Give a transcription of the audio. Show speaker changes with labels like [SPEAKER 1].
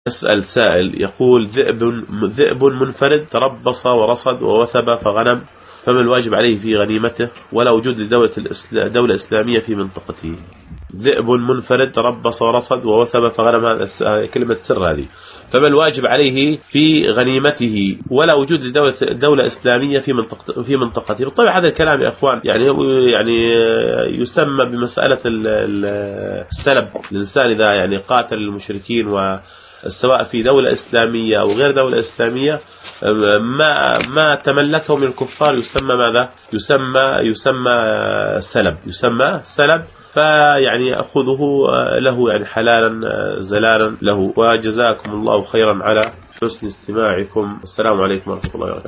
[SPEAKER 1] يسأل سائل يقول: ذئب منفرد تربص ورصد ووثب فغنم، فما الواجب عليه في غنيمته ولا وجود دولة إسلامية في منطقته؟ ذئب منفرد تربص ورصد ووثب فغنم، هذا كلمة سر هذه. فما الواجب عليه في غنيمته ولا وجود دولة إسلامية في منطقته؟ بالطبع هذا الكلام يا أخوان يعني يسمى بمسألة السلب. الإنسان إذا يعني قاتل المشركين سواء في دولة إسلامية أو غير دولة إسلامية، ما تملكه من الكفار يسمى ماذا؟ يسمى سلب. فيعني يأخذه له يعني حلالا زلالا له. وجزاكم الله خيرا على حسن استماعكم. السلام عليكم ورحمة الله وبركاته.